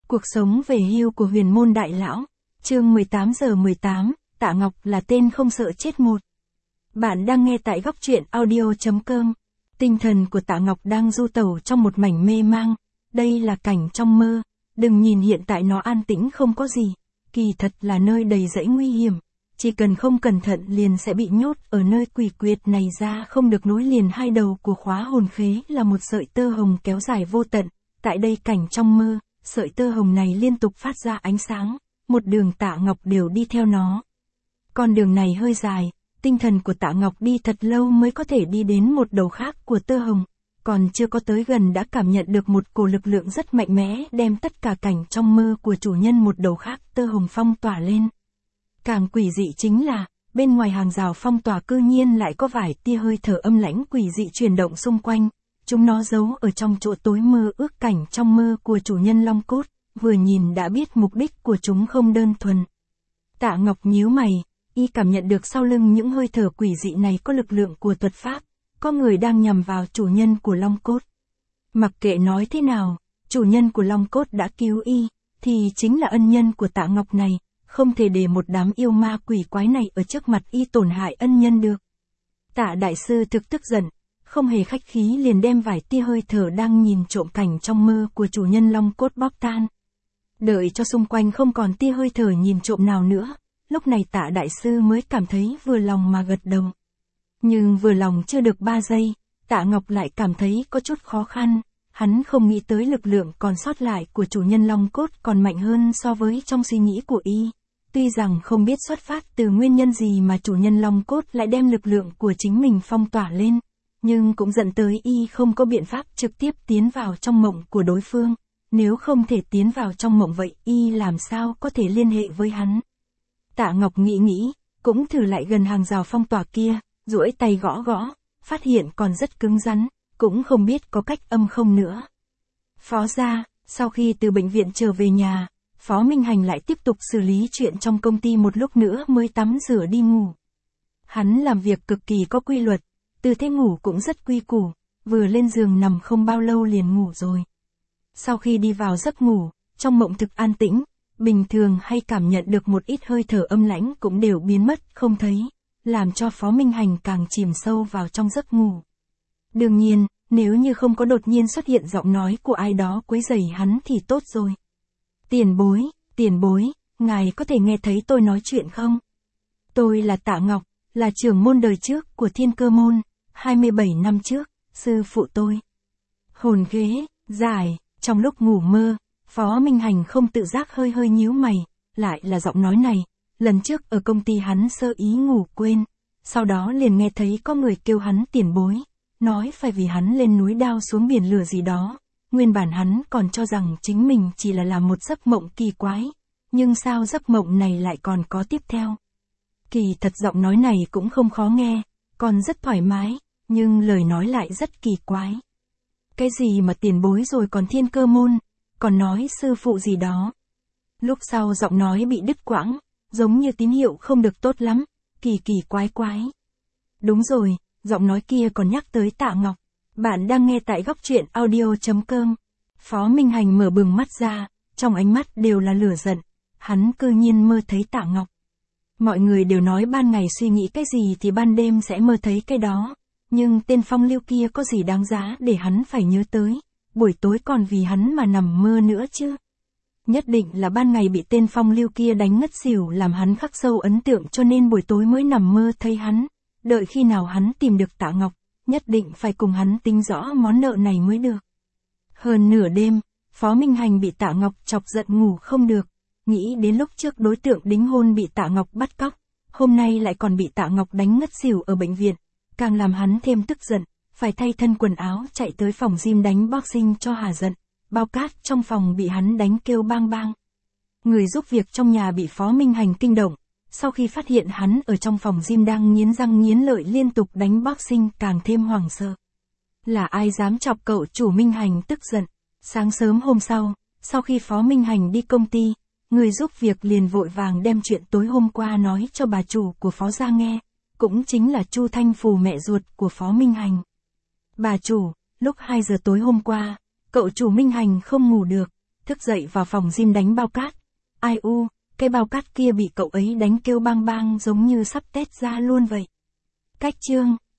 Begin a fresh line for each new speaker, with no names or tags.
Cuộc sống về hưu của huyền môn đại lão. Chương 18/18, Tạ Ngọc là tên không sợ chết một. Bạn đang nghe tại góc truyện audio.com. Tinh thần của Tạ Ngọc đang du tẩu trong một mảnh mê mang. Đây là cảnh trong mơ. Đừng nhìn hiện tại nó an tĩnh không có gì. Kỳ thật là nơi đầy rẫy nguy hiểm. Chỉ cần không cẩn thận liền sẽ bị nhốt ở nơi quỷ quyệt này ra, không được nối liền hai đầu của khóa hồn khế là một sợi tơ hồng kéo dài vô tận. Tại đây cảnh trong mơ, sợi tơ hồng này liên tục phát ra ánh sáng, một đường Tạ Ngọc đều đi theo nó. Con đường này hơi dài, tinh thần của Tạ Ngọc đi thật lâu mới có thể đi đến một đầu khác của tơ hồng, còn chưa có tới gần đã cảm nhận được một cổ lực lượng rất mạnh mẽ đem tất cả cảnh trong mơ của chủ nhân một đầu khác tơ hồng phong tỏa lên. Càng quỷ dị chính là, bên ngoài hàng rào phong tỏa cư nhiên lại có vài tia hơi thở âm lãnh quỷ dị chuyển động xung quanh. Chúng nó giấu ở trong chỗ tối mơ ước cảnh trong mơ của chủ nhân long cốt, vừa nhìn đã biết mục đích của chúng không đơn thuần. Tạ Ngọc nhíu mày, y cảm nhận được sau lưng những hơi thở quỷ dị này có lực lượng của thuật pháp, có người đang nhằm vào chủ nhân của long cốt. Mặc kệ nói thế nào, chủ nhân của long cốt đã cứu y, thì chính là ân nhân của Tạ Ngọc này, không thể để một đám yêu ma quỷ quái này ở trước mặt y tổn hại ân nhân được. Tạ đại sư thực tức giận, không hề khách khí liền đem vài tia hơi thở đang nhìn trộm cảnh trong mơ của chủ nhân long cốt bóp tan. Đợi cho xung quanh không còn tia hơi thở nhìn trộm nào nữa, lúc này Tạ đại sư mới cảm thấy vừa lòng mà gật đầu. Nhưng vừa lòng chưa được 3 giây, Tạ Ngọc lại cảm thấy có chút khó khăn, hắn không nghĩ tới lực lượng còn sót lại của chủ nhân long cốt còn mạnh hơn so với trong suy nghĩ của y. Tuy rằng không biết xuất phát từ nguyên nhân gì mà chủ nhân long cốt lại đem lực lượng của chính mình phong tỏa lên, nhưng cũng dẫn tới y không có biện pháp trực tiếp tiến vào trong mộng của đối phương. Nếu không thể tiến vào trong mộng vậy y làm sao có thể liên hệ với hắn. Tạ Ngọc nghĩ, cũng thử lại gần hàng rào phong tỏa kia, duỗi tay gõ gõ, phát hiện còn rất cứng rắn, cũng không biết có cách âm không nữa. Phó gia, sau khi từ bệnh viện trở về nhà, Phó Minh Hành lại tiếp tục xử lý chuyện trong công ty một lúc nữa mới tắm rửa đi ngủ. Hắn làm việc cực kỳ có quy luật, tư thế ngủ cũng rất quy củ, vừa lên giường nằm không bao lâu liền ngủ rồi. Sau khi đi vào giấc ngủ, trong mộng thực an tĩnh, bình thường hay cảm nhận được một ít hơi thở âm lãnh cũng đều biến mất không thấy, làm cho Phó Minh Hành càng chìm sâu vào trong giấc ngủ. Đương nhiên, nếu như không có đột nhiên xuất hiện giọng nói của ai đó quấy rầy hắn thì tốt rồi. Tiền bối, ngài có thể nghe thấy tôi nói chuyện không? Tôi là Tạ Ngọc, là trưởng môn đời trước của Thiên Cơ môn, 27 năm trước, sư phụ tôi. Hồn ghế, giải, trong lúc ngủ mơ, Phó Minh Hành không tự giác hơi nhíu mày, lại là giọng nói này, lần trước ở công ty hắn sơ ý ngủ quên, sau đó liền nghe thấy có người kêu hắn tiền bối, nói phải vì hắn lên núi đao xuống biển lửa gì đó. Nguyên bản hắn còn cho rằng chính mình chỉ là làm một giấc mộng kỳ quái, nhưng sao giấc mộng này lại còn có tiếp theo. Kỳ thật giọng nói này cũng không khó nghe, còn rất thoải mái, nhưng lời nói lại rất kỳ quái. Cái gì mà tiền bối rồi còn Thiên Cơ môn, còn nói sư phụ gì đó. Lúc sau giọng nói bị đứt quãng, giống như tín hiệu không được tốt lắm, kỳ quái. Đúng rồi, giọng nói kia còn nhắc tới Tạ Ngọc. Bạn đang nghe tại góc truyện audio.com. Phó Minh Hành mở bừng mắt ra, trong ánh mắt đều là lửa giận, hắn cư nhiên mơ thấy Tạ Ngọc. Mọi người đều nói ban ngày suy nghĩ cái gì thì ban đêm sẽ mơ thấy cái đó, nhưng tên phong lưu kia có gì đáng giá để hắn phải nhớ tới, buổi tối còn vì hắn mà nằm mơ nữa chứ. Nhất định là ban ngày bị tên phong lưu kia đánh ngất xỉu làm hắn khắc sâu ấn tượng cho nên buổi tối mới nằm mơ thấy hắn, đợi khi nào hắn tìm được Tạ Ngọc, nhất định phải cùng hắn tính rõ món nợ này mới được. Hơn nửa đêm, Phó Minh Hành bị Tạ Ngọc chọc giận ngủ không được, nghĩ đến lúc trước đối tượng đính hôn bị Tạ Ngọc bắt cóc, hôm nay lại còn bị Tạ Ngọc đánh ngất xỉu ở bệnh viện, càng làm hắn thêm tức giận, phải thay thân quần áo chạy tới phòng gym đánh boxing cho hà giận, bao cát trong phòng bị hắn đánh kêu bang bang. Người giúp việc trong nhà bị Phó Minh Hành kinh động, sau khi phát hiện hắn ở trong phòng gym đang nghiến răng nghiến lợi liên tục đánh boxing càng thêm hoảng sợ. Là ai dám chọc cậu chủ Minh Hành tức giận. Sáng sớm hôm sau khi Phó Minh Hành đi công ty, người giúp việc liền vội vàng đem chuyện tối hôm qua nói cho bà chủ của Phó gia nghe, cũng chính là Chu Thanh Phù mẹ ruột của Phó Minh Hành. Bà chủ, lúc 2 giờ tối hôm qua, cậu chủ Minh Hành không ngủ được, thức dậy vào phòng gym đánh bao cát. Ai u, cái bao cát kia bị cậu ấy đánh kêu bang bang giống như sắp tét ra luôn vậy. Cách chương